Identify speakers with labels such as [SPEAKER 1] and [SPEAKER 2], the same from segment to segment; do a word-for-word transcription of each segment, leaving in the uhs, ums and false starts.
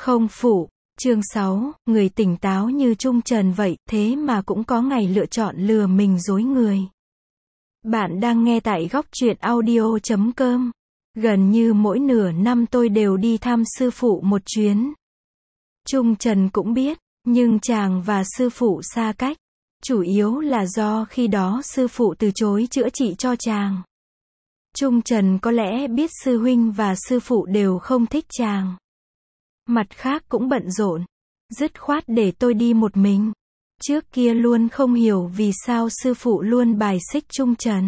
[SPEAKER 1] Không phụ. Chương sáu, người tỉnh táo như Trung Trần vậy, thế mà cũng có ngày lựa chọn lừa mình dối người. Bạn đang nghe tại góc truyện audio chấm com. Gần như mỗi nửa năm tôi đều đi thăm sư phụ một chuyến. Trung Trần cũng biết, nhưng chàng và sư phụ xa cách. Chủ yếu là do khi đó sư phụ từ chối chữa trị cho chàng. Trung Trần có lẽ biết sư huynh và sư phụ đều không thích chàng. Mặt khác cũng bận rộn, dứt khoát để tôi đi một mình. Trước kia luôn không hiểu vì sao sư phụ luôn bài xích Trung Trần.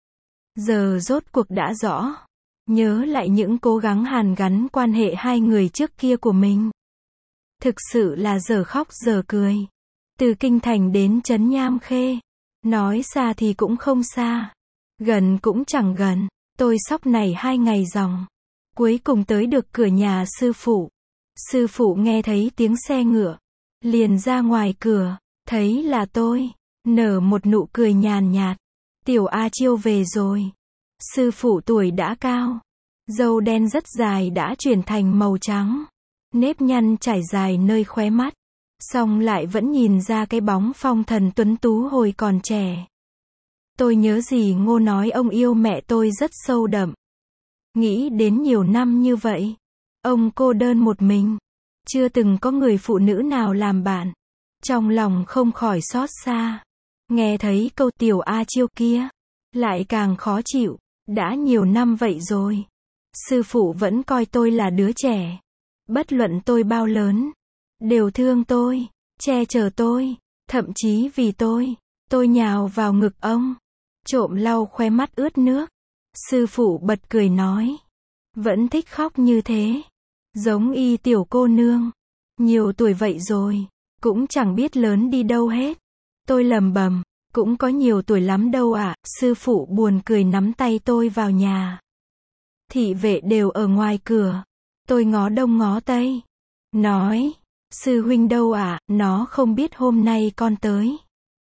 [SPEAKER 1] Giờ rốt cuộc đã rõ. Nhớ lại những cố gắng hàn gắn quan hệ hai người trước kia của mình. Thực sự là giờ khóc giờ cười. Từ Kinh Thành đến Trấn Nham Khê. Nói xa thì cũng không xa. Gần cũng chẳng gần. Tôi sóc này hai ngày dòng. Cuối cùng tới được cửa nhà sư phụ. Sư phụ nghe thấy tiếng xe ngựa. Liền ra ngoài cửa. Thấy là tôi. Nở một nụ cười nhàn nhạt. Tiểu A Chiêu về rồi. Sư phụ tuổi đã cao. Râu đen rất dài đã chuyển thành màu trắng. Nếp nhăn trải dài nơi khóe mắt. Song lại vẫn nhìn ra cái bóng phong thần tuấn tú hồi còn trẻ. Tôi nhớ dì Ngô nói ông yêu mẹ tôi rất sâu đậm. Nghĩ đến nhiều năm như vậy. Ông cô đơn một mình. Chưa từng có người phụ nữ nào làm bạn. Trong lòng không khỏi xót xa. Nghe thấy câu Tiểu A Chiêu kia. Lại càng khó chịu. Đã nhiều năm vậy rồi. Sư phụ vẫn coi tôi là đứa trẻ. Bất luận tôi bao lớn. Đều thương tôi. Che chở tôi. Thậm chí vì tôi. Tôi nhào vào ngực ông. Trộm lau khóe mắt ướt nước. Sư phụ bật cười nói. Vẫn thích khóc như thế. Giống y tiểu cô nương. Nhiều tuổi vậy rồi. Cũng chẳng biết lớn đi đâu hết. Tôi lầm bầm. Cũng có nhiều tuổi lắm đâu ạ. À. Sư phụ buồn cười nắm tay tôi vào nhà. Thị vệ đều ở ngoài cửa. Tôi ngó đông ngó tây. Nói. Sư huynh đâu ạ? À? Nó không biết hôm nay con tới.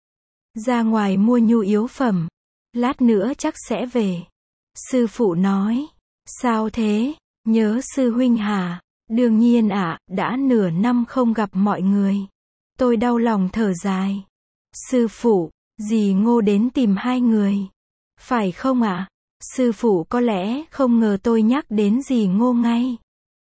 [SPEAKER 1] Ra ngoài mua nhu yếu phẩm. Lát nữa chắc sẽ về. Sư phụ nói. Sao thế? Nhớ sư huynh hả? Đương nhiên ạ, à, đã nửa năm không gặp mọi người. Tôi đau lòng thở dài. Sư phụ, dì Ngô đến tìm hai người. Phải không ạ? À? Sư phụ có lẽ không ngờ tôi nhắc đến dì Ngô ngay.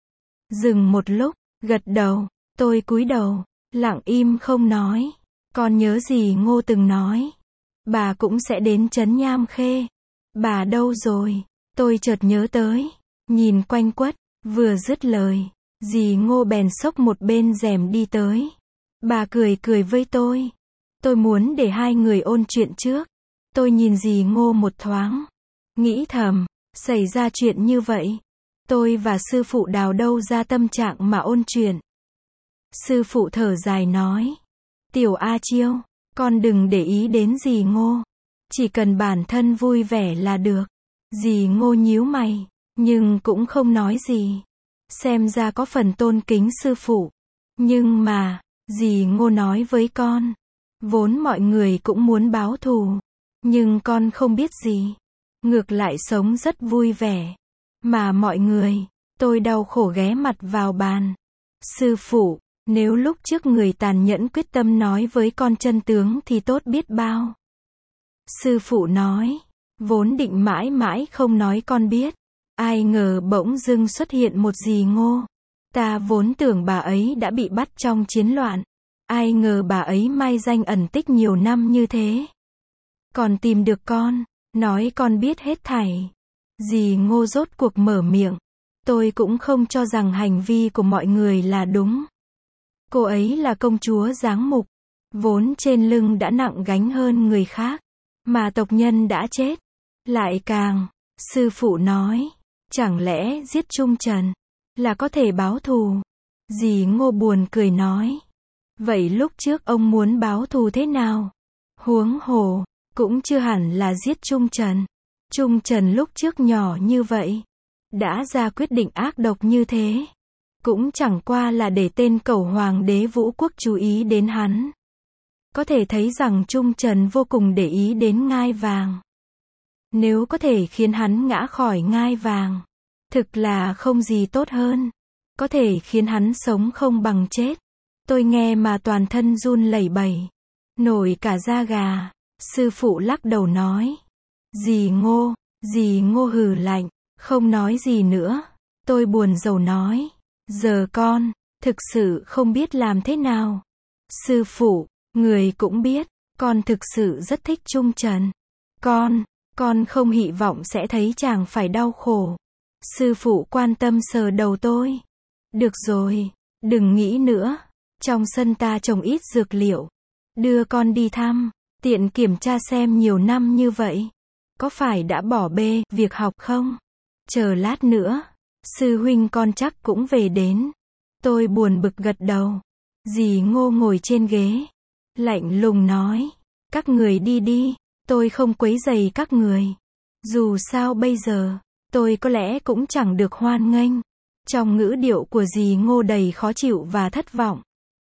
[SPEAKER 1] Dừng một lúc, gật đầu. Tôi cúi đầu, lặng im không nói. Con nhớ dì Ngô từng nói. Bà cũng sẽ đến Trấn Nham Khê. Bà đâu rồi? Tôi chợt nhớ tới. Nhìn quanh quất, vừa dứt lời. Dì Ngô bèn xốc một bên rèm đi tới. Bà cười cười với tôi. Tôi muốn để hai người ôn chuyện trước. Tôi nhìn dì Ngô một thoáng. Nghĩ thầm, xảy ra chuyện như vậy. Tôi và sư phụ đào đâu ra tâm trạng mà ôn chuyện. Sư phụ thở dài nói. Tiểu A Chiêu, con đừng để ý đến dì Ngô. Chỉ cần bản thân vui vẻ là được. Dì Ngô nhíu mày, nhưng cũng không nói gì. Xem ra có phần tôn kính sư phụ. Nhưng mà, dì Ngô nói với con. Vốn mọi người cũng muốn báo thù. Nhưng con không biết gì. Ngược lại sống rất vui vẻ. Mà mọi người, tôi đau khổ ghé mặt vào bàn. Sư phụ, nếu lúc trước người tàn nhẫn quyết tâm nói với con chân tướng thì tốt biết bao. Sư phụ nói, vốn định mãi mãi không nói con biết. Ai ngờ bỗng dưng xuất hiện một dì Ngô. Ta vốn tưởng bà ấy đã bị bắt trong chiến loạn. Ai ngờ bà ấy mai danh ẩn tích nhiều năm như thế. Còn tìm được con, nói con biết hết thảy. Dì Ngô rốt cuộc mở miệng. Tôi cũng không cho rằng hành vi của mọi người là đúng. Cô ấy là công chúa giáng mục. Vốn trên lưng đã nặng gánh hơn người khác. Mà tộc nhân đã chết. Lại càng, sư phụ nói. Chẳng lẽ giết Trung Trần là có thể báo thù? Dì Ngô buồn cười nói. Vậy lúc trước ông muốn báo thù thế nào? Huống hồ, cũng chưa hẳn là giết Trung Trần. Trung Trần lúc trước nhỏ như vậy. Đã ra quyết định ác độc như thế. Cũng chẳng qua là để tên cẩu hoàng đế Vũ Quốc chú ý đến hắn. Có thể thấy rằng Trung Trần vô cùng để ý đến ngai vàng. Nếu có thể khiến hắn ngã khỏi ngai vàng. Thực là không gì tốt hơn. có thể khiến hắn sống không bằng chết. Tôi nghe mà toàn thân run lẩy bẩy, nổi cả da gà. Sư phụ lắc đầu nói. Dì Ngô, dì Ngô hừ lạnh, không nói gì nữa. Tôi buồn rầu nói. Giờ con, thực sự không biết làm thế nào. Sư phụ, người cũng biết, con thực sự rất thích Trung Trần. Con, con không hy vọng sẽ thấy chàng phải đau khổ. Sư phụ quan tâm sờ đầu tôi. Được rồi, đừng nghĩ nữa. Trong sân ta trồng ít dược liệu. Đưa con đi thăm, tiện kiểm tra xem nhiều năm như vậy. Có phải đã bỏ bê việc học không? Chờ lát nữa, sư huynh con chắc cũng về đến. Tôi buồn bực gật đầu. Dì Ngô ngồi trên ghế, lạnh lùng nói. Các người đi đi, tôi không quấy rầy các người. Dù sao bây giờ, tôi có lẽ cũng chẳng được hoan nghênh. Trong ngữ điệu của dì Ngô đầy khó chịu và thất vọng.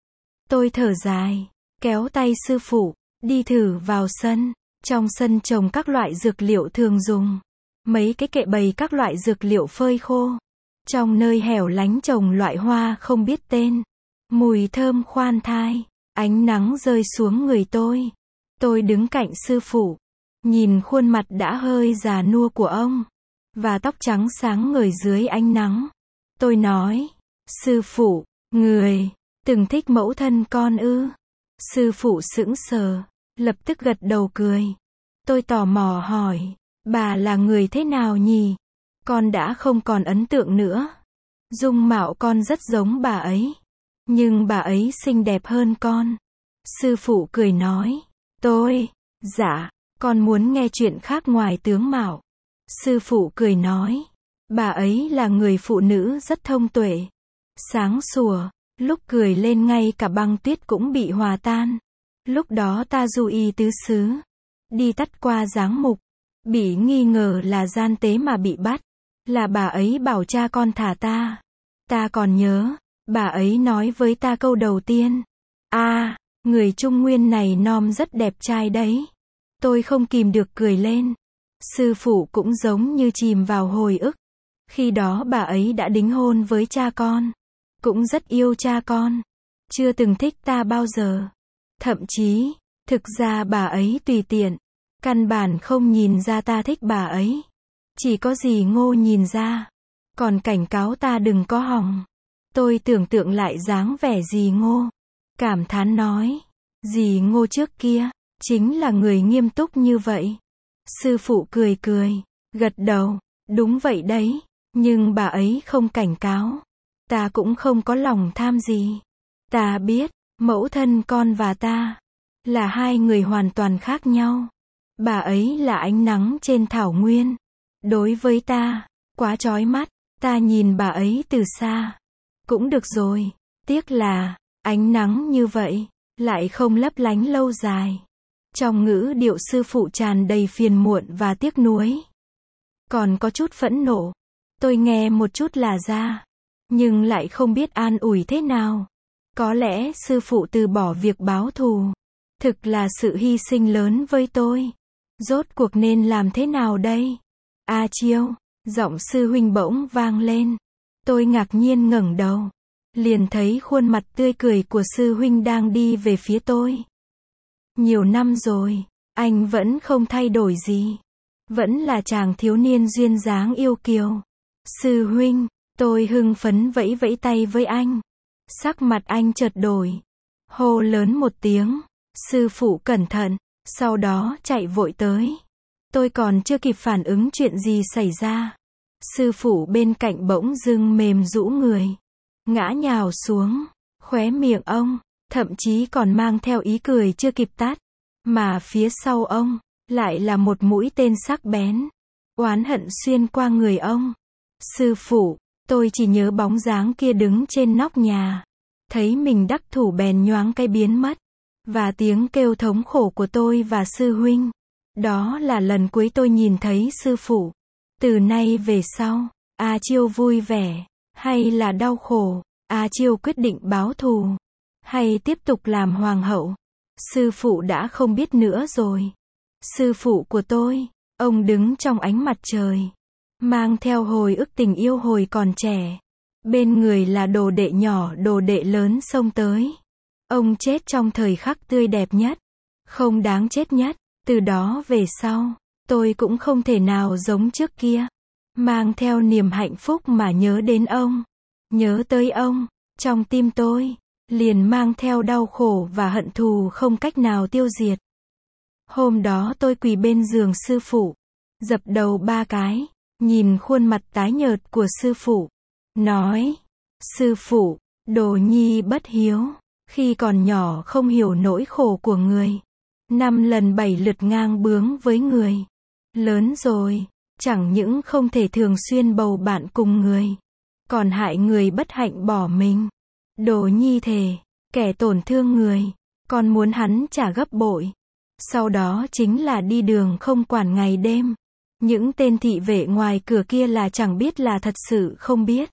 [SPEAKER 1] Tôi thở dài, kéo tay sư phụ, đi thử vào sân. Trong sân trồng các loại dược liệu thường dùng. Mấy cái kệ bày các loại dược liệu phơi khô. Trong nơi hẻo lánh trồng loại hoa không biết tên. Mùi thơm khoan thai. Ánh nắng rơi xuống người tôi. Tôi đứng cạnh sư phụ. Nhìn khuôn mặt đã hơi già nua của ông. Và tóc trắng sáng ngời dưới ánh nắng. Tôi nói. Sư phụ, người, từng thích mẫu thân con ư? Sư phụ sững sờ. Lập tức gật đầu cười. Tôi tò mò hỏi. Bà là người thế nào nhỉ? Con đã không còn ấn tượng nữa. Dung mạo con rất giống bà ấy. Nhưng bà ấy xinh đẹp hơn con. Sư phụ cười nói. Tôi, dạ, con muốn nghe chuyện khác ngoài tướng mạo. Sư phụ cười nói. Bà ấy là người phụ nữ rất thông tuệ. Sáng sủa, lúc cười lên ngay cả băng tuyết cũng bị hòa tan. Lúc đó ta du y tứ xứ. Đi tắt qua giáng mục. Bị nghi ngờ là gian tế mà bị bắt. Là bà ấy bảo cha con thả ta. Ta còn nhớ, bà ấy nói với ta câu đầu tiên. À, người Trung Nguyên này nom rất đẹp trai đấy. Tôi không kìm được cười lên. Sư phụ cũng giống như chìm vào hồi ức. Khi đó bà ấy đã đính hôn với cha con. Cũng rất yêu cha con. Chưa từng thích ta bao giờ. Thậm chí, thực ra bà ấy tùy tiện. Căn bản không nhìn ra ta thích bà ấy. Chỉ có dì Ngô nhìn ra. Còn cảnh cáo ta đừng có hòng. Tôi tưởng tượng lại dáng vẻ dì Ngô. Cảm thán nói. Dì Ngô trước kia, chính là người nghiêm túc như vậy. Sư phụ cười cười, gật đầu. Đúng vậy đấy. Nhưng bà ấy không cảnh cáo. Ta cũng không có lòng tham gì. Ta biết, mẫu thân con và ta là hai người hoàn toàn khác nhau. Bà ấy là ánh nắng trên thảo nguyên. Đối với ta, quá chói mắt. Ta nhìn bà ấy từ xa. Cũng được rồi. Tiếc là, ánh nắng như vậy, lại không lấp lánh lâu dài. Trong ngữ điệu sư phụ tràn đầy phiền muộn và tiếc nuối. Còn có chút phẫn nộ. Tôi nghe một chút là ra. Nhưng lại không biết an ủi thế nào. Có lẽ sư phụ từ bỏ việc báo thù. Thực là sự hy sinh lớn với tôi. Rốt cuộc nên làm thế nào đây? A Chiêu, giọng sư huynh bỗng vang lên. Tôi ngạc nhiên ngẩng đầu. Liền thấy khuôn mặt tươi cười của sư huynh đang đi về phía tôi. Nhiều năm rồi, anh vẫn không thay đổi gì. Vẫn là chàng thiếu niên duyên dáng yêu kiều. Sư huynh, tôi hưng phấn vẫy vẫy tay với anh. Sắc mặt anh chợt đổi. Hô lớn một tiếng. Sư phụ cẩn thận. Sau đó chạy vội tới. Tôi còn chưa kịp phản ứng chuyện gì xảy ra. Sư phụ bên cạnh bỗng dưng mềm rũ người. Ngã nhào xuống. Khóe miệng ông, thậm chí còn mang theo ý cười chưa kịp tắt. Mà phía sau ông, lại là một mũi tên sắc bén. Oán hận xuyên qua người ông. Sư phụ, tôi chỉ nhớ bóng dáng kia đứng trên nóc nhà. Thấy mình đắc thủ bèn nhoáng cái biến mất. Và tiếng kêu thống khổ của tôi và sư huynh. Đó là lần cuối tôi nhìn thấy sư phụ. Từ nay về sau, A Chiêu vui vẻ, hay là đau khổ, A Chiêu quyết định báo thù, hay tiếp tục làm hoàng hậu. Sư phụ đã không biết nữa rồi. Sư phụ của tôi, ông đứng trong ánh mặt trời, mang theo hồi ức tình yêu hồi còn trẻ. Bên người là đồ đệ nhỏ, đồ đệ lớn xông tới. Ông chết trong thời khắc tươi đẹp nhất, không đáng chết nhất. Từ đó về sau, tôi cũng không thể nào giống trước kia, mang theo niềm hạnh phúc mà nhớ đến ông, nhớ tới ông, trong tim tôi liền mang theo đau khổ và hận thù không cách nào tiêu diệt. Hôm đó tôi quỳ bên giường sư phụ, dập đầu ba cái, nhìn khuôn mặt tái nhợt của sư phụ, nói: sư phụ, đồ nhi bất hiếu, khi còn nhỏ không hiểu nỗi khổ của người, năm lần bảy lượt ngang bướng với người, lớn rồi, chẳng những không thể thường xuyên bầu bạn cùng người, còn hại người bất hạnh bỏ mình. Đồ nhi thề, kẻ tổn thương người, còn muốn hắn trả gấp bội. Sau đó chính là đi đường không quản ngày đêm. Những tên thị vệ ngoài cửa kia là chẳng biết là thật sự không biết,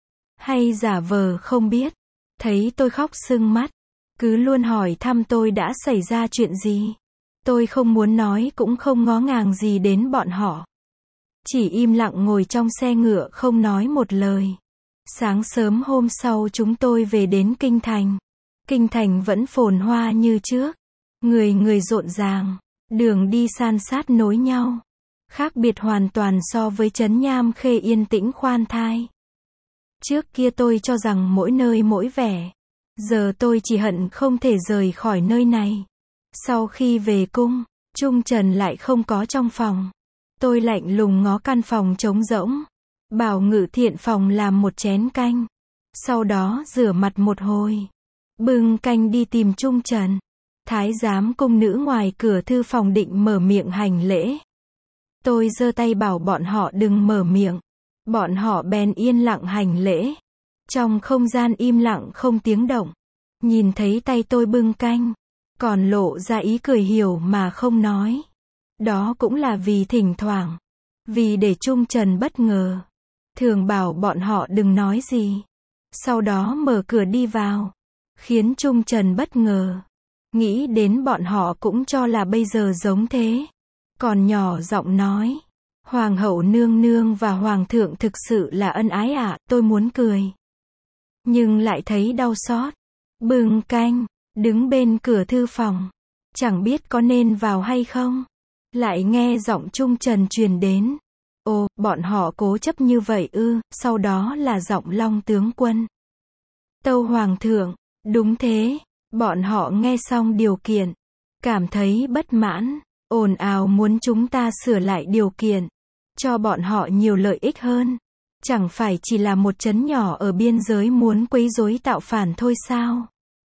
[SPEAKER 1] hay giả vờ không biết. Thấy tôi khóc sưng mắt, cứ luôn hỏi thăm tôi đã xảy ra chuyện gì. Tôi không muốn nói cũng không ngó ngàng gì đến bọn họ, chỉ im lặng ngồi trong xe ngựa không nói một lời. Sáng sớm hôm sau chúng tôi về đến Kinh Thành. Kinh Thành vẫn phồn hoa như trước, người người rộn ràng, đường đi san sát nối nhau, khác biệt hoàn toàn so với trấn Nham Khê yên tĩnh khoan thai. Trước kia tôi cho rằng mỗi nơi mỗi vẻ, giờ tôi chỉ hận không thể rời khỏi nơi này. Sau khi về cung, Trung Trần lại không có trong phòng. Tôi lạnh lùng ngó căn phòng trống rỗng, bảo Ngự Thiện phòng làm một chén canh, sau đó rửa mặt một hồi, bưng canh đi tìm Trung Trần. Thái giám cung nữ ngoài cửa thư phòng định mở miệng hành lễ. Tôi giơ tay bảo bọn họ đừng mở miệng. Bọn họ bèn yên lặng hành lễ. Trong không gian im lặng không tiếng động, nhìn thấy tay tôi bưng canh, còn lộ ra ý cười hiểu mà không nói. Đó cũng là vì thỉnh thoảng, vì để Trung Trần bất ngờ, thường bảo bọn họ đừng nói gì, sau đó mở cửa đi vào, khiến Trung Trần bất ngờ. Nghĩ đến bọn họ cũng cho là bây giờ giống thế, còn nhỏ giọng nói: Hoàng hậu nương nương và hoàng thượng thực sự là ân ái ạ. À, tôi muốn cười, nhưng lại thấy đau xót. Bưng canh, đứng bên cửa thư phòng, chẳng biết có nên vào hay không, lại nghe giọng Trung Trần truyền đến. Ồ, bọn họ cố chấp như vậy ư? Sau đó là giọng Long tướng quân. Tâu hoàng thượng, đúng thế. Bọn họ nghe xong điều kiện, cảm thấy bất mãn, ồn ào muốn chúng ta sửa lại điều kiện, cho bọn họ nhiều lợi ích hơn. Chẳng phải chỉ là một trấn nhỏ ở biên giới muốn quấy rối tạo phản thôi sao?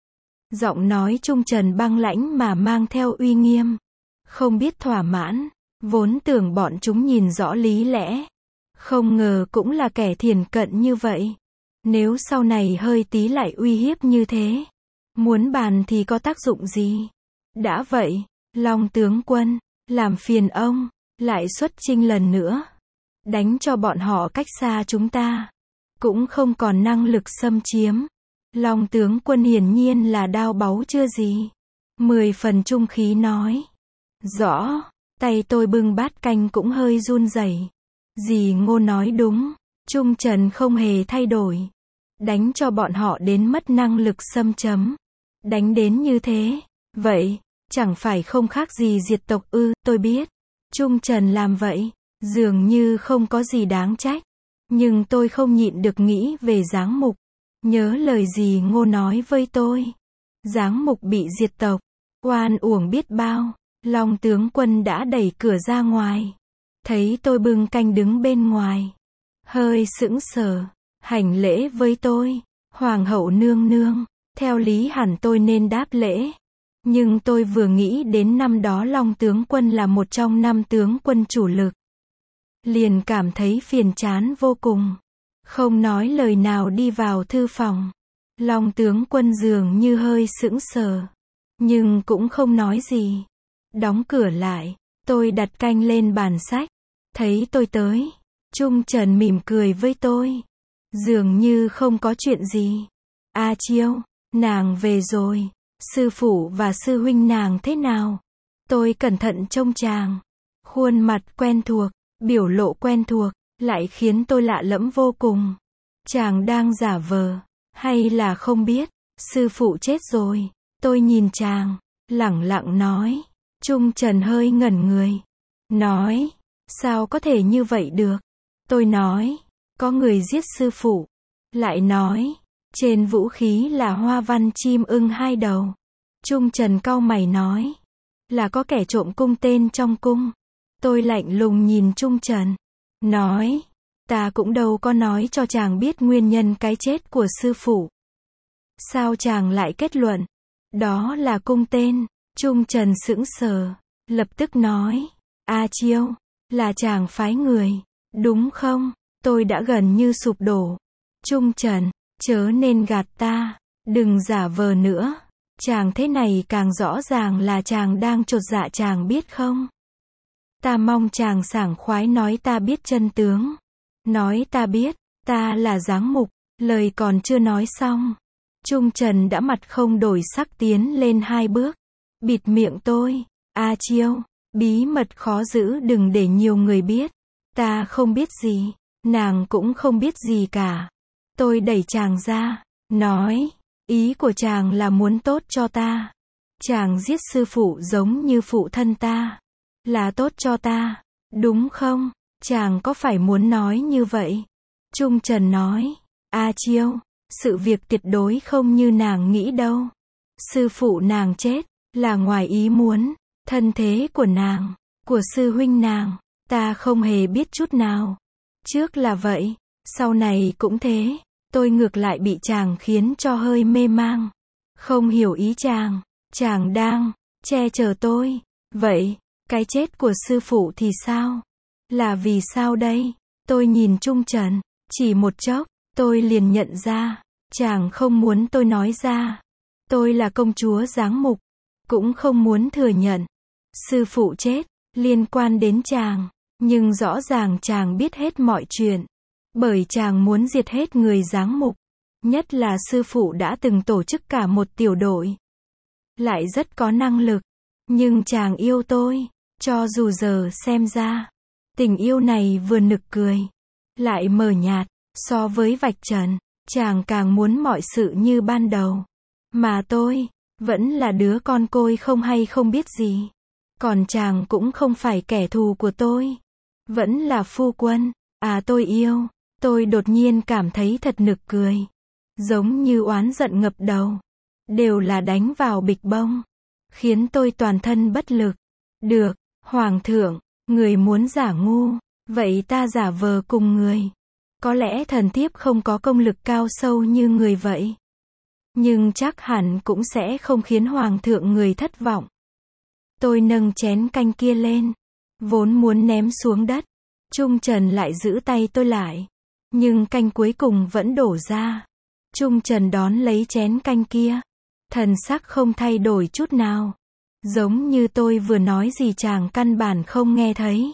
[SPEAKER 1] Giọng nói Trung Trần băng lãnh mà mang theo uy nghiêm, không biết thỏa mãn, vốn tưởng bọn chúng nhìn rõ lý lẽ, không ngờ cũng là kẻ thiển cận như vậy. Nếu sau này hơi tí lại uy hiếp như thế, muốn bàn thì có tác dụng gì? Đã vậy, Long tướng quân, làm phiền ông, lại xuất chinh lần nữa, đánh cho bọn họ cách xa chúng ta, cũng không còn năng lực xâm chiếm. Long tướng quân hiển nhiên là đao báu chưa gì, mười phần trung khí nói. Rõ, tay tôi bưng bát canh cũng hơi run rẩy. Dì Ngô nói đúng, Trung Trần không hề thay đổi, đánh cho bọn họ đến mất năng lực xâm chấm. Đánh đến như thế, vậy, chẳng phải không khác gì diệt tộc ư? Tôi biết, Trung Trần làm vậy, dường như không có gì đáng trách. Nhưng tôi không nhịn được nghĩ về Giáng Mục. Nhớ lời dì Ngô nói với tôi. Giáng Mục bị diệt tộc, oan uổng biết bao. Long tướng quân đã đẩy cửa ra ngoài. Thấy tôi bưng canh đứng bên ngoài, hơi sững sờ, hành lễ với tôi. Hoàng hậu nương nương, theo lý hẳn tôi nên đáp lễ. Nhưng tôi vừa nghĩ đến năm đó Long tướng quân là một trong năm tướng quân chủ lực, liền cảm thấy phiền chán vô cùng. Không nói lời nào đi vào thư phòng. Long tướng quân dường như hơi sững sờ, nhưng cũng không nói gì. Đóng cửa lại, tôi đặt canh lên bàn sách. Thấy tôi tới, Trung Trần mỉm cười với tôi, dường như không có chuyện gì. A Chiêu, nàng về rồi. Sư phụ và sư huynh nàng thế nào? Tôi cẩn thận trông chàng. Khuôn mặt quen thuộc, biểu lộ quen thuộc, lại khiến tôi lạ lẫm vô cùng. Chàng đang giả vờ, hay là không biết, sư phụ chết rồi. Tôi nhìn chàng, lẳng lặng nói. Trung Trần hơi ngẩn người. Nói, sao có thể như vậy được? Tôi nói, có người giết sư phụ. Lại nói, trên vũ khí là hoa văn chim ưng hai đầu. Trung Trần cau mày nói, là có kẻ trộm cung tên trong cung. Tôi lạnh lùng nhìn Trung Trần, nói, ta cũng đâu có nói cho chàng biết nguyên nhân cái chết của sư phụ. Sao chàng lại kết luận, đó là cung tên? Trung Trần sững sờ, lập tức nói, A Chiêu, là chàng phái người, đúng không? Tôi đã gần như sụp đổ. Trung Trần, chớ nên gạt ta, đừng giả vờ nữa. Chàng thế này càng rõ ràng là chàng đang chột dạ, chàng biết không? Ta mong chàng sảng khoái nói ta biết chân tướng. Nói ta biết, ta là giáng mục. Lời còn chưa nói xong, Trung Trần đã mặt không đổi sắc tiến lên hai bước, bịt miệng tôi. A Chiêu, bí mật khó giữ đừng để nhiều người biết. Ta không biết gì, nàng cũng không biết gì cả. Tôi đẩy chàng ra, nói, ý của chàng là muốn tốt cho ta. Chàng giết sư phụ giống như phụ thân ta, là tốt cho ta, đúng không? Chàng có phải muốn nói như vậy? Trung Trần nói, A Chiêu, sự việc tuyệt đối không như nàng nghĩ đâu. Sư phụ nàng chết, là ngoài ý muốn. Thân thế của nàng, của sư huynh nàng, ta không hề biết chút nào. Trước là vậy, sau này cũng thế. Tôi ngược lại bị chàng khiến cho hơi mê mang. Không hiểu ý chàng, chàng đang che chở tôi. Vậy, cái chết của sư phụ thì sao? Là vì sao đây? Tôi nhìn Trung Trần, chỉ một chốc, tôi liền nhận ra, chàng không muốn tôi nói ra. Tôi là công chúa giáng mục, cũng không muốn thừa nhận. Sư phụ chết, liên quan đến chàng, nhưng rõ ràng chàng biết hết mọi chuyện. Bởi chàng muốn diệt hết người giáng mục, nhất là sư phụ đã từng tổ chức cả một tiểu đội. Lại rất có năng lực, nhưng chàng yêu tôi, cho dù giờ xem ra, tình yêu này vừa nực cười, lại mờ nhạt, so với vạch trần, chàng càng muốn mọi sự như ban đầu. Mà tôi, vẫn là đứa con côi không hay không biết gì. Còn chàng cũng không phải kẻ thù của tôi, vẫn là phu quân. À tôi yêu, tôi đột nhiên cảm thấy thật nực cười. Giống như oán giận ngập đầu. Đều là đánh vào bịch bông, khiến tôi toàn thân bất lực. Được, Hoàng thượng, người muốn giả ngu, vậy ta giả vờ cùng người. Có lẽ thần thiếp không có công lực cao sâu như người vậy, nhưng chắc hẳn cũng sẽ không khiến Hoàng thượng người thất vọng. Tôi nâng chén canh kia lên, vốn muốn ném xuống đất. Trung Trần lại giữ tay tôi lại, nhưng canh cuối cùng vẫn đổ ra. Trung Trần đón lấy chén canh kia, thần sắc không thay đổi chút nào, giống như tôi vừa nói gì chàng căn bản không nghe thấy.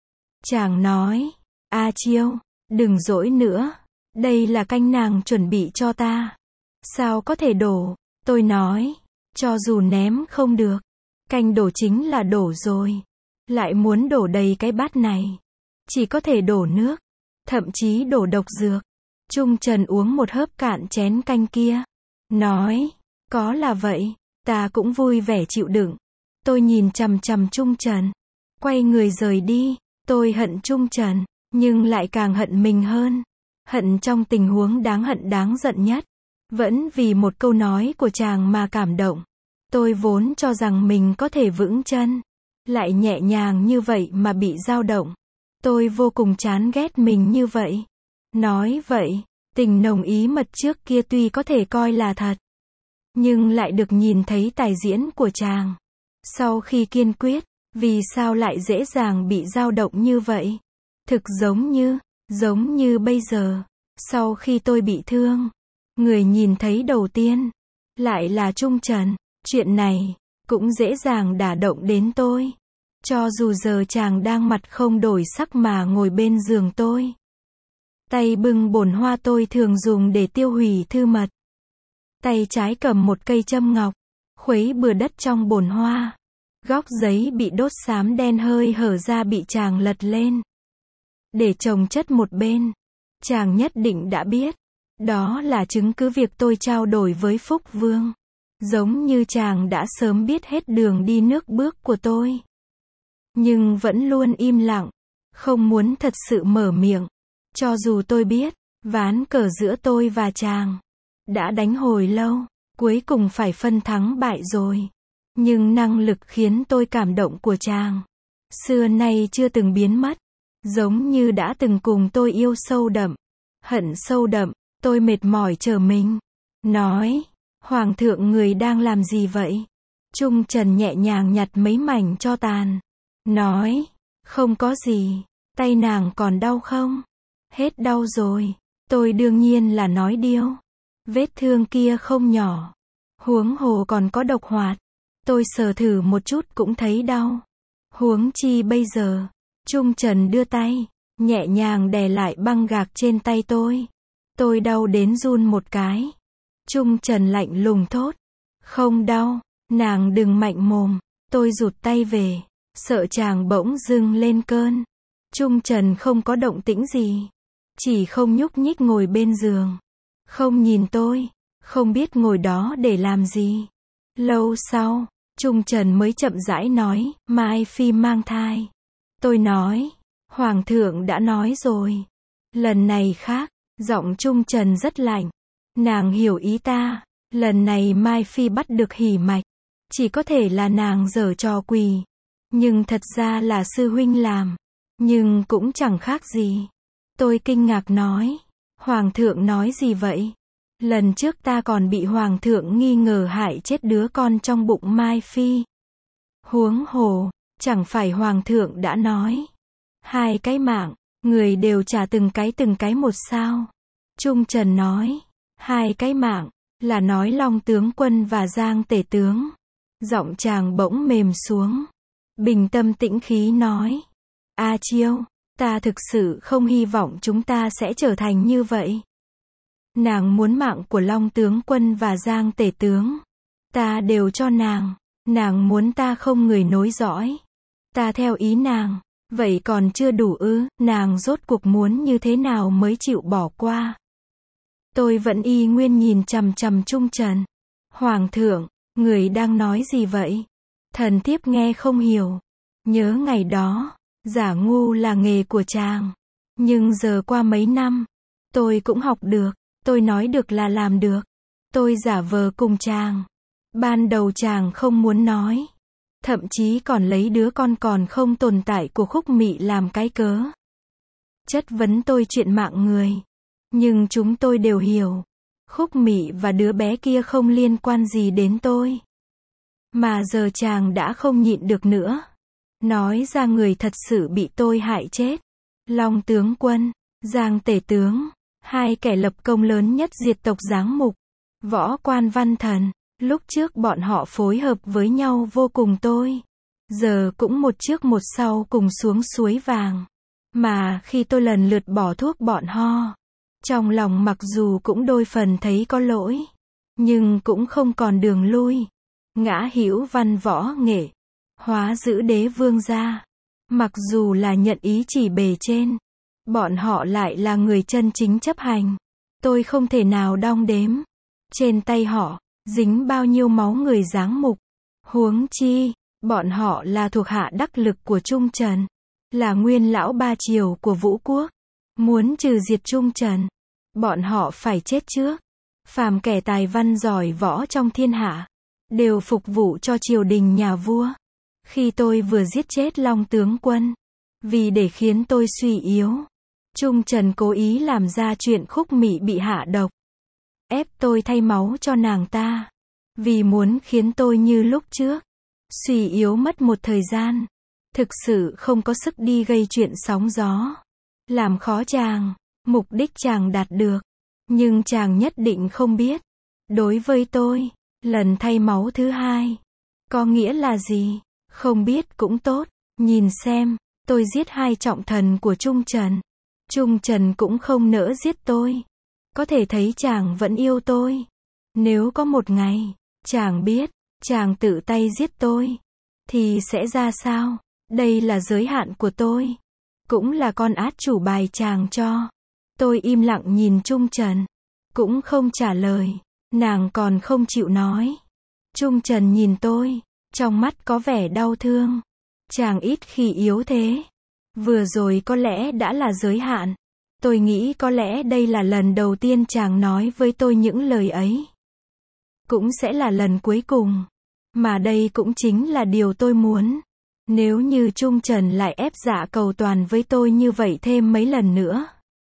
[SPEAKER 1] Chàng nói, A Chiêu, đừng dỗi nữa, đây là canh nàng chuẩn bị cho ta, sao có thể đổ? Tôi nói, cho dù ném không được, canh đổ chính là đổ rồi, lại muốn đổ đầy cái bát này, chỉ có thể đổ nước, thậm chí đổ độc dược. Trung Trần uống một hớp cạn chén canh kia, nói, có là vậy, ta cũng vui vẻ chịu đựng. Tôi nhìn chằm chằm Trung Trần, quay người rời đi. Tôi hận Trung Trần, nhưng lại càng hận mình hơn. Hận trong tình huống đáng hận đáng giận nhất, vẫn vì một câu nói của chàng mà cảm động. Tôi vốn cho rằng mình có thể vững chân, lại nhẹ nhàng như vậy mà bị dao động. Tôi vô cùng chán ghét mình như vậy. Nói vậy, tình nồng ý mật trước kia tuy có thể coi là thật, nhưng lại được nhìn thấy tài diễn của chàng. Sau khi kiên quyết, vì sao lại dễ dàng bị dao động như vậy? Thực giống như, giống như bây giờ, sau khi tôi bị thương, người nhìn thấy đầu tiên, lại là Trung Trần. Chuyện này, cũng dễ dàng đả động đến tôi. Cho dù giờ chàng đang mặt không đổi sắc mà ngồi bên giường tôi. Tay bưng bồn hoa tôi thường dùng để tiêu hủy thư mật. Tay trái cầm một cây châm ngọc, khuấy bừa đất trong bồn hoa. Góc giấy bị đốt xám đen hơi hở ra bị chàng lật lên, để chồng chất một bên. chàng nhất định đã biết. Đó là chứng cứ việc tôi trao đổi với Phúc Vương. Giống như chàng đã sớm biết hết đường đi nước bước của tôi. Nhưng vẫn luôn im lặng, không muốn thật sự mở miệng. Cho dù tôi biết, ván cờ giữa tôi và chàng đã đánh hồi lâu, cuối cùng phải phân thắng bại rồi. Nhưng năng lực khiến tôi cảm động của chàng xưa nay chưa từng biến mất. Giống như đã từng cùng tôi yêu sâu đậm, hận sâu đậm. Tôi mệt mỏi chờ mình. Nói, Hoàng thượng người đang làm gì vậy? Trung Trần nhẹ nhàng nhặt mấy mảnh tro tàn. Nói, không có gì. Tay nàng còn đau không? Hết đau rồi. Tôi đương nhiên là nói điêu. Vết thương kia không nhỏ. Huống hồ còn có độc hoạt. Tôi sờ thử một chút cũng thấy đau. Huống chi bây giờ. Trung Trần đưa tay, nhẹ nhàng đè lại băng gạc trên tay tôi. Tôi đau đến run một cái. Trung Trần lạnh lùng thốt. Không đau, nàng đừng mạnh mồm. Tôi rụt tay về, sợ chàng bỗng dưng lên cơn. Trung Trần không có động tĩnh gì. Chỉ không nhúc nhích ngồi bên giường. Không nhìn tôi, không biết ngồi đó để làm gì. Lâu sau, Trung Trần mới chậm rãi nói, Mai Phi mang thai. Tôi nói, Hoàng thượng đã nói rồi. Lần này khác, giọng Trung Trần rất lạnh. Nàng hiểu ý ta. Lần này Mai Phi bắt được hỉ mạch. Chỉ có thể là nàng giở trò quỷ. Nhưng thật ra là sư huynh làm. Nhưng cũng chẳng khác gì. Tôi kinh ngạc nói. Hoàng thượng nói gì vậy? Lần trước ta còn bị Hoàng thượng nghi ngờ hại chết đứa con trong bụng Mai Phi. Huống hồ, chẳng phải Hoàng thượng đã nói. Hai cái mạng, người đều trả từng cái từng cái một sao. Trung Trần nói. Hai cái mạng, là nói Long tướng quân và Giang tể tướng. Giọng chàng bỗng mềm xuống. Bình tâm tĩnh khí nói. A Chiêu, ta thực sự không hy vọng chúng ta sẽ trở thành như vậy. Nàng muốn mạng của Long tướng quân và Giang tể tướng. Ta đều cho nàng. Nàng muốn ta không người nối dõi. Ta theo ý nàng. Vậy còn chưa đủ ư? Nàng rốt cuộc muốn như thế nào mới chịu bỏ qua? Tôi vẫn y nguyên nhìn chằm chằm Trung Trần. Hoàng thượng, người đang nói gì vậy? Thần thiếp nghe không hiểu. Nhớ ngày đó, giả ngu là nghề của chàng. Nhưng giờ qua mấy năm, tôi cũng học được. Tôi nói được là làm được. Tôi giả vờ cùng chàng. Ban đầu chàng không muốn nói. Thậm chí còn lấy đứa con còn không tồn tại của Khúc Mị làm cái cớ. Chất vấn tôi chuyện mạng người. Nhưng chúng tôi đều hiểu. Khúc Mị và đứa bé kia không liên quan gì đến tôi. Mà giờ chàng đã không nhịn được nữa. Nói ra người thật sự bị tôi hại chết. Long tướng quân, Giang tể tướng. Hai kẻ lập công lớn nhất diệt tộc Giáng Mục. Võ Quan Văn Thần. Lúc trước bọn họ phối hợp với nhau vô cùng tôi. Giờ cũng một trước một sau cùng xuống suối vàng. Mà khi tôi lần lượt bỏ thuốc bọn ho. Trong lòng mặc dù cũng đôi phần thấy có lỗi. Nhưng cũng không còn đường lui. Ngã hữu văn võ nghệ. Hóa giữ đế vương gia. Mặc dù là nhận ý chỉ bề trên. Bọn họ lại là người chân chính chấp hành. Tôi không thể nào đong đếm. Trên tay họ, dính bao nhiêu máu người Giáng Mục. Huống chi, bọn họ là thuộc hạ đắc lực của Trung Trần. Là nguyên lão ba triều của Vũ Quốc. Muốn trừ diệt Trung Trần. Bọn họ phải chết trước. Phàm kẻ tài văn giỏi võ trong thiên hạ. Đều phục vụ cho triều đình nhà vua. Khi tôi vừa giết chết Long tướng quân. Vì để khiến tôi suy yếu. Trung Trần cố ý làm ra chuyện Khúc Mị bị hạ độc. Ép tôi thay máu cho nàng ta. Vì muốn khiến tôi như lúc trước. Suy yếu mất một thời gian. Thực sự không có sức đi gây chuyện sóng gió. Làm khó chàng. Mục đích chàng đạt được. Nhưng chàng nhất định không biết. Đối với tôi, lần thay máu thứ hai. Có nghĩa là gì? Không biết cũng tốt. Nhìn xem, tôi giết hai trọng thần của Trung Trần. Trung Trần cũng không nỡ giết tôi. Có thể thấy chàng vẫn yêu tôi. Nếu có một ngày, chàng biết, chàng tự tay giết tôi. Thì sẽ ra sao? Đây là giới hạn của tôi. Cũng là con át chủ bài chàng cho. Tôi im lặng nhìn Trung Trần. Cũng không trả lời. Nàng còn không chịu nói. Trung Trần nhìn tôi. Trong mắt có vẻ đau thương. Chàng ít khi yếu thế. Vừa rồi có lẽ đã là giới hạn. Tôi nghĩ có lẽ đây là lần đầu tiên chàng nói với tôi những lời ấy. Cũng sẽ là lần cuối cùng. Mà đây cũng chính là điều tôi muốn. Nếu như Trung Trần lại ép dạ cầu toàn với tôi như vậy thêm mấy lần nữa.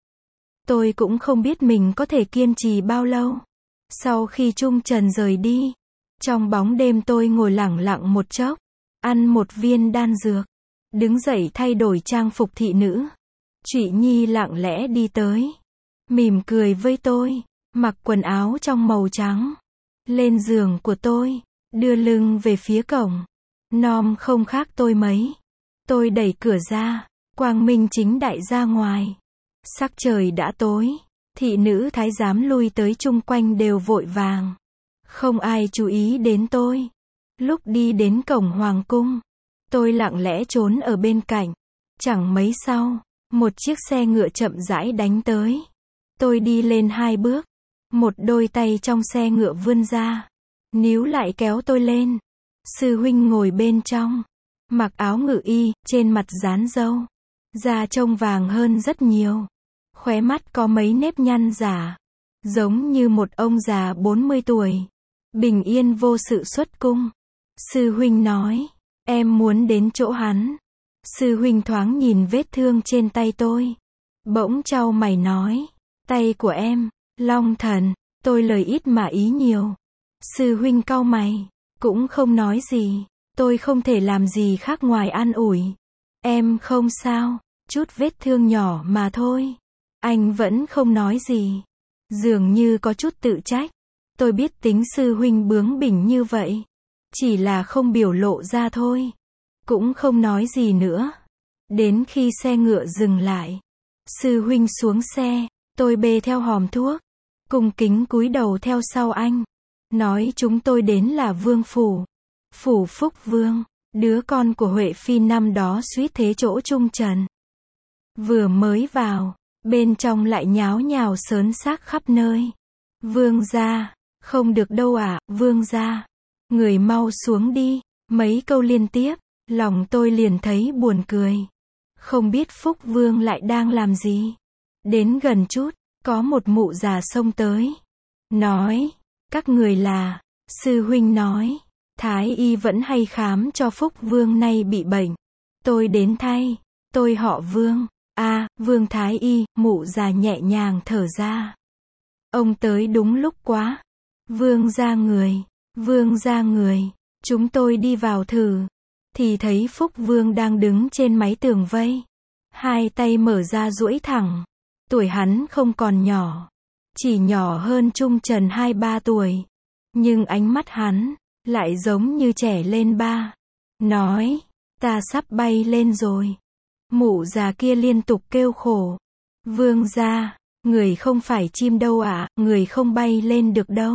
[SPEAKER 1] Tôi cũng không biết mình có thể kiên trì bao lâu. Sau khi Trung Trần rời đi. Trong bóng đêm tôi ngồi lẳng lặng một chốc. Ăn một viên đan dược. Đứng dậy thay đổi trang phục thị nữ. Trụy Nhi lặng lẽ đi tới. Mỉm cười với tôi. Mặc quần áo trong màu trắng. Lên giường của tôi. Đưa lưng về phía cổng. Nom không khác tôi mấy. Tôi đẩy cửa ra. Quang minh chính đại ra ngoài. Sắc trời đã tối. Thị nữ thái giám lui tới chung quanh đều vội vàng. Không ai chú ý đến tôi. Lúc đi đến cổng hoàng cung. Tôi lặng lẽ trốn ở bên cạnh. Chẳng mấy sau. Một chiếc xe ngựa chậm rãi đánh tới. Tôi đi lên hai bước. Một đôi tay trong xe ngựa vươn ra. Níu lại kéo tôi lên. Sư huynh ngồi bên trong. Mặc áo ngự y, trên mặt dán râu. Da trông vàng hơn rất nhiều. Khóe mắt có mấy nếp nhăn giả. Giống như một ông già bốn mươi tuổi. Bình yên vô sự xuất cung. Sư huynh nói. Em muốn đến chỗ hắn. Sư huynh thoáng nhìn vết thương trên tay tôi. Bỗng chau mày nói. Tay của em, Long Thần. Tôi lời ít mà ý nhiều. Sư huynh cau mày. Cũng không nói gì. Tôi không thể làm gì khác ngoài an ủi. Em không sao. Chút vết thương nhỏ mà thôi. Anh vẫn không nói gì. Dường như có chút tự trách. Tôi biết tính sư huynh bướng bỉnh như vậy. Chỉ là không biểu lộ ra thôi. Cũng không nói gì nữa. Đến khi xe ngựa dừng lại. Sư huynh xuống xe. Tôi bê theo hòm thuốc. Cung kính cúi đầu theo sau anh. Nói chúng tôi đến là Vương Phủ. Phủ Phúc Vương. Đứa con của Huệ Phi năm đó suýt thế chỗ Trung Trần. Vừa mới vào. Bên trong lại nháo nhào sớn xác khắp nơi. Vương gia. Không được đâu ạ, à, vương gia. Người mau xuống đi. Mấy câu liên tiếp. Lòng tôi liền thấy buồn cười. Không biết Phúc Vương lại đang làm gì. Đến gần chút. Có một mụ già xông tới. Nói. Các người là. Sư huynh nói. Thái y vẫn hay khám cho Phúc Vương nay bị bệnh. Tôi đến thay. Tôi họ Vương. a à, Vương Thái y. Mụ già nhẹ nhàng thở ra. Ông tới đúng lúc quá. Vương ra người. Vương ra người. Chúng tôi đi vào thử. Thì thấy Phúc Vương đang đứng trên mái tường vây. Hai tay mở ra duỗi thẳng. Tuổi hắn không còn nhỏ. Chỉ nhỏ hơn Trung Trần hai ba tuổi. Nhưng ánh mắt hắn lại giống như trẻ lên ba. Nói. Ta sắp bay lên rồi. Mụ già kia liên tục kêu khổ. Vương gia. Người không phải chim đâu ạ. À, người không bay lên được đâu.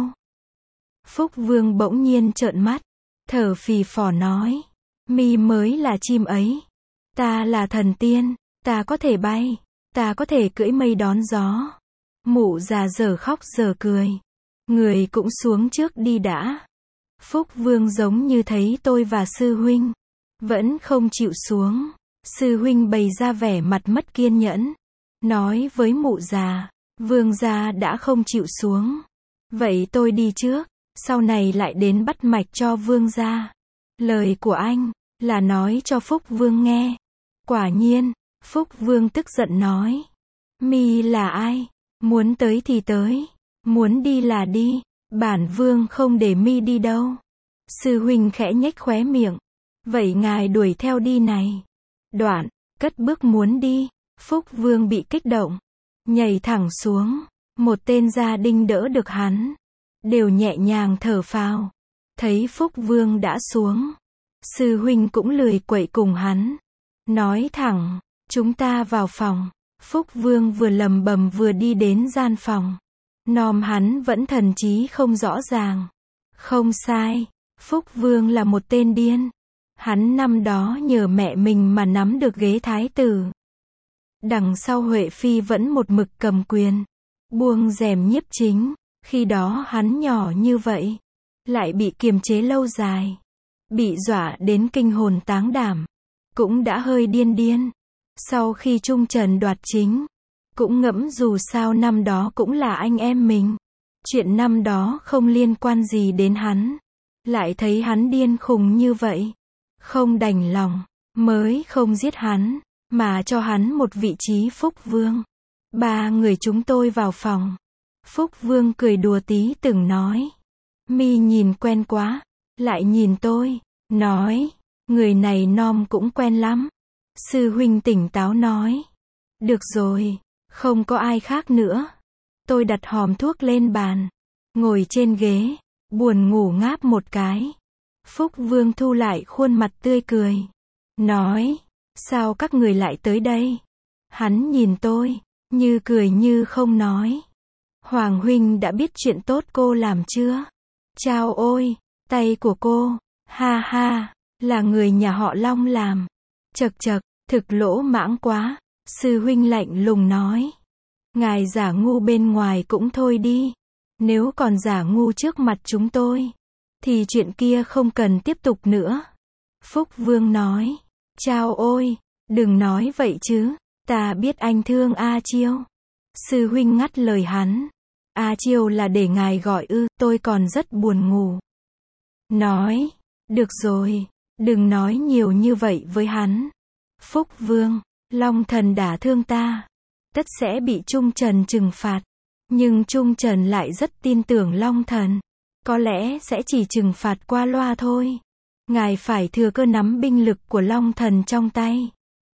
[SPEAKER 1] Phúc Vương bỗng nhiên trợn mắt. Thở phì phò nói. Mi mới là chim ấy. Ta là thần tiên. Ta có thể bay. Ta có thể cưỡi mây đón gió. Mụ già giờ khóc giờ cười. Người cũng xuống trước đi đã. Phúc Vương giống như thấy tôi và sư huynh. Vẫn không chịu xuống. Sư huynh bày ra vẻ mặt mất kiên nhẫn. Nói với mụ già. Vương gia đã không chịu xuống. Vậy tôi đi trước. Sau này lại đến bắt mạch cho vương gia. Lời của anh là nói cho Phúc Vương nghe. Quả nhiên. Phúc Vương tức giận nói. Mi là ai? Muốn tới thì tới. Muốn đi là đi. Bản vương không để mi đi đâu. Sư huynh khẽ nhếch khóe miệng. Vậy ngài đuổi theo đi này. Đoạn. Cất bước muốn đi. Phúc Vương bị kích động. Nhảy thẳng xuống. Một tên gia đinh đỡ được hắn. Đều nhẹ nhàng thở phào. Thấy Phúc Vương đã xuống. Sư huynh cũng lười quậy cùng hắn. Nói thẳng. Chúng ta vào phòng. Phúc Vương vừa lầm bầm vừa đi đến gian phòng. Nom hắn vẫn thần trí không rõ ràng. Không sai. Phúc Vương là một tên điên. Hắn năm đó nhờ mẹ mình mà nắm được ghế thái tử. Đằng sau Huệ Phi vẫn một mực cầm quyền, buông rèm nhiếp chính, khi đó hắn nhỏ như vậy, lại bị kiềm chế lâu dài, bị dọa đến kinh hồn táng đảm, cũng đã hơi điên điên. Sau khi Trung Trần đoạt chính, cũng ngẫm dù sao năm đó cũng là anh em mình, chuyện năm đó không liên quan gì đến hắn, lại thấy hắn điên khùng như vậy, không đành lòng, mới không giết hắn, mà cho hắn một vị trí Phúc Vương. Ba người chúng tôi vào phòng, Phúc Vương cười đùa tí từng nói, mi nhìn quen quá, lại nhìn tôi, nói, người này nom cũng quen lắm. Sư huynh tỉnh táo nói, được rồi, không có ai khác nữa. Tôi đặt hòm thuốc lên bàn, ngồi trên ghế, buồn ngủ ngáp một cái. Phúc Vương thu lại khuôn mặt tươi cười, nói, sao các người lại tới đây? Hắn nhìn tôi, như cười như không nói. Hoàng huynh đã biết chuyện tốt cô làm chưa? Chao ôi, tay của cô, ha ha, là người nhà họ Long làm. Chật chật, thực lỗ mãng quá. Sư huynh lạnh lùng nói, ngài giả ngu bên ngoài cũng thôi đi, nếu còn giả ngu trước mặt chúng tôi, thì chuyện kia không cần tiếp tục nữa. Phúc Vương nói, chao ôi, đừng nói vậy chứ, ta biết anh thương A Chiêu. Sư huynh ngắt lời hắn, A Chiêu là để ngài gọi ư, tôi còn rất buồn ngủ. Nói, được rồi, đừng nói nhiều như vậy với hắn. Phúc Vương, Long Thần đả thương ta, tất sẽ bị Trung Trần trừng phạt. Nhưng Trung Trần lại rất tin tưởng Long Thần, có lẽ sẽ chỉ trừng phạt qua loa thôi. Ngài phải thừa cơ nắm binh lực của Long Thần trong tay.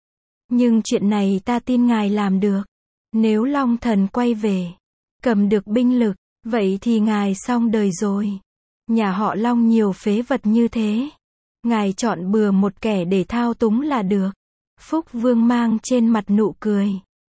[SPEAKER 1] Nhưng chuyện này ta tin ngài làm được. Nếu Long Thần quay về, cầm được binh lực, vậy thì ngài xong đời rồi. Nhà họ Long nhiều phế vật như thế, ngài chọn bừa một kẻ để thao túng là được. Phúc Vương mang trên mặt nụ cười,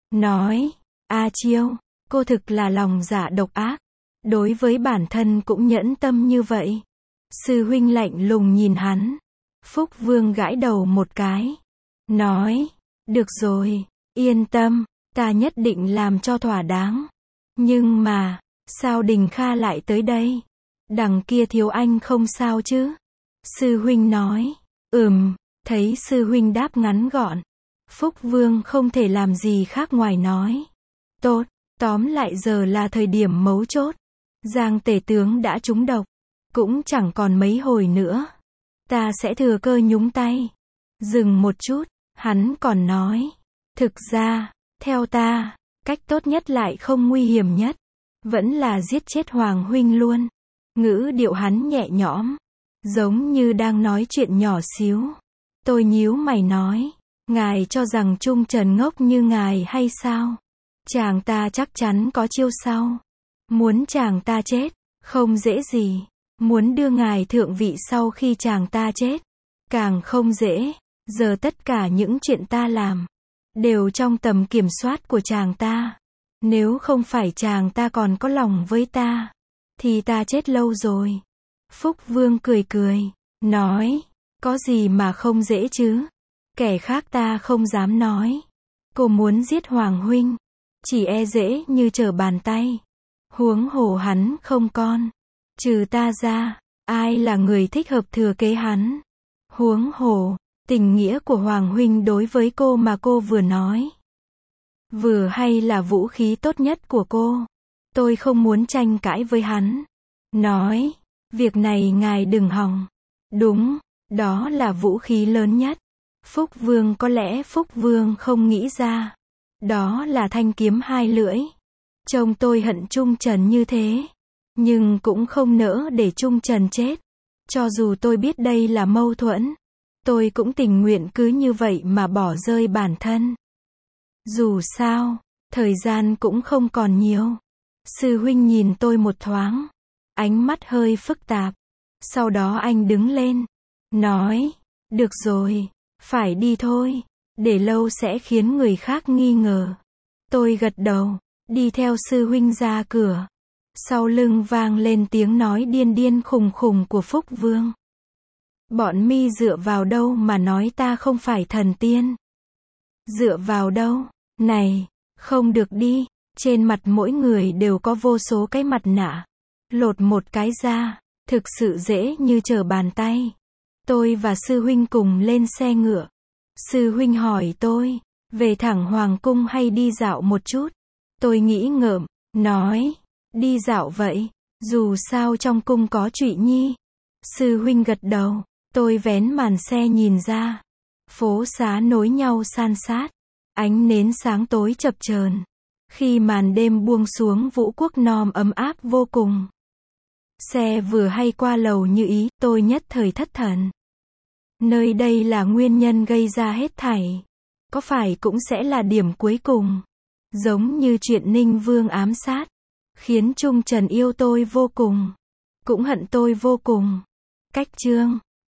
[SPEAKER 1] nói, A Chiêu, cô thực là lòng dạ độc ác, đối với bản thân cũng nhẫn tâm như vậy. Sư huynh lạnh lùng nhìn hắn. Phúc Vương gãi đầu một cái, nói, được rồi, yên tâm, ta nhất định làm cho thỏa đáng. Nhưng mà, sao Đình Kha lại tới đây? Đằng kia thiếu anh không sao chứ? Sư huynh nói, ừm, thấy sư huynh đáp ngắn gọn, Phúc Vương không thể làm gì khác ngoài nói, tốt, tóm lại giờ là thời điểm mấu chốt. Giang tể tướng đã trúng độc, cũng chẳng còn mấy hồi nữa, ta sẽ thừa cơ nhúng tay. Dừng một chút, hắn còn nói, thực ra, theo ta, cách tốt nhất lại không nguy hiểm nhất, vẫn là giết chết Hoàng huynh luôn. Ngữ điệu hắn nhẹ nhõm, giống như đang nói chuyện nhỏ xíu. Tôi nhíu mày nói, ngài cho rằng Trung Trần ngốc như ngài hay sao? Chàng ta chắc chắn có chiêu sau. Muốn chàng ta chết, không dễ gì. Muốn đưa ngài thượng vị sau khi chàng ta chết, càng không dễ. Giờ tất cả những chuyện ta làm, đều trong tầm kiểm soát của chàng ta. Nếu không phải chàng ta còn có lòng với ta, thì ta chết lâu rồi. Phúc Vương cười cười, nói, có gì mà không dễ chứ? Kẻ khác ta không dám nói. Cô muốn giết Hoàng huynh, chỉ e dễ như trở bàn tay. Huống hồ hắn không con, trừ ta ra, ai là người thích hợp thừa kế hắn? Huống hồ, tình nghĩa của Hoàng huynh đối với cô mà cô vừa nói, vừa hay là vũ khí tốt nhất của cô. Tôi không muốn tranh cãi với hắn. Nói, việc này ngài đừng hòng. Đúng, đó là vũ khí lớn nhất. Phúc Vương có lẽ Phúc Vương không nghĩ ra. Đó là thanh kiếm hai lưỡi. Chồng tôi hận Trung Trần như thế, nhưng cũng không nỡ để Trung Trần chết. Cho dù tôi biết đây là mâu thuẫn, tôi cũng tình nguyện cứ như vậy mà bỏ rơi bản thân. Dù sao, thời gian cũng không còn nhiều. Sư huynh nhìn tôi một thoáng, ánh mắt hơi phức tạp. Sau đó anh đứng lên, nói, được rồi, phải đi thôi, để lâu sẽ khiến người khác nghi ngờ. Tôi gật đầu, đi theo sư huynh ra cửa. Sau lưng vang lên tiếng nói điên điên khùng khùng của Phúc Vương. Bọn mi dựa vào đâu mà nói ta không phải thần tiên? Dựa vào đâu? Này, không được đi, trên mặt mỗi người đều có vô số cái mặt nạ. Lột một cái ra, thực sự dễ như trở bàn tay. Tôi và sư huynh cùng lên xe ngựa. Sư huynh hỏi tôi, về thẳng hoàng cung hay đi dạo một chút? Tôi nghĩ ngợm, nói, đi dạo vậy, dù sao trong cung có Trụy Nhi. Sư huynh gật đầu, tôi vén màn xe nhìn ra. Phố xá nối nhau san sát, ánh nến sáng tối chập chờn. Khi màn đêm buông xuống, Vũ Quốc Nom ấm áp vô cùng. Xe vừa hay qua lầu Như Ý, tôi nhất thời thất thần. Nơi đây là nguyên nhân gây ra hết thảy. Có phải cũng sẽ là điểm cuối cùng? Giống như chuyện Ninh Vương ám sát, khiến Trung Trần yêu tôi vô cùng, cũng hận tôi vô cùng. Cách chương